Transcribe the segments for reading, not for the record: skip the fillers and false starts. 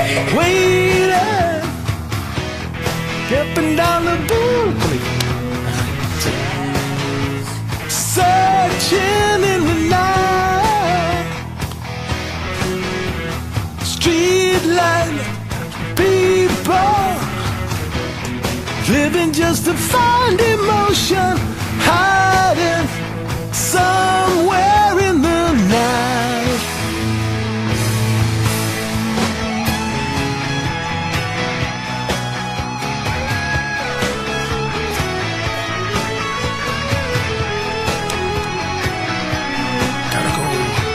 waiting, up and down the boulevard, searching in the night, street light, people living just to find emotion, hiding somewhere in the night. Gotta go.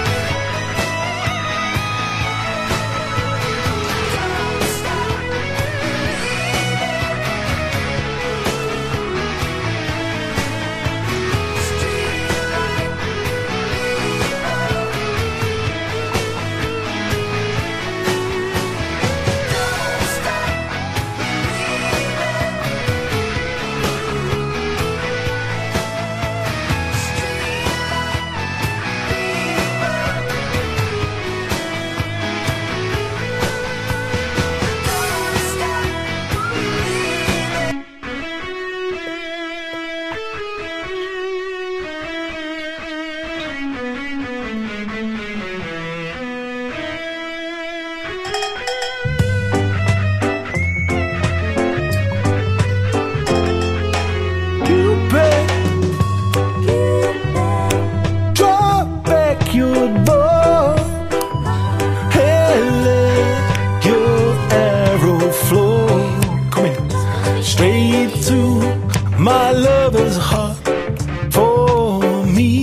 Your bow and let your arrow flow. Come in, straight to my lover's heart for me.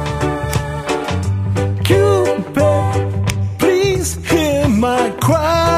Cupid, please hear my cry.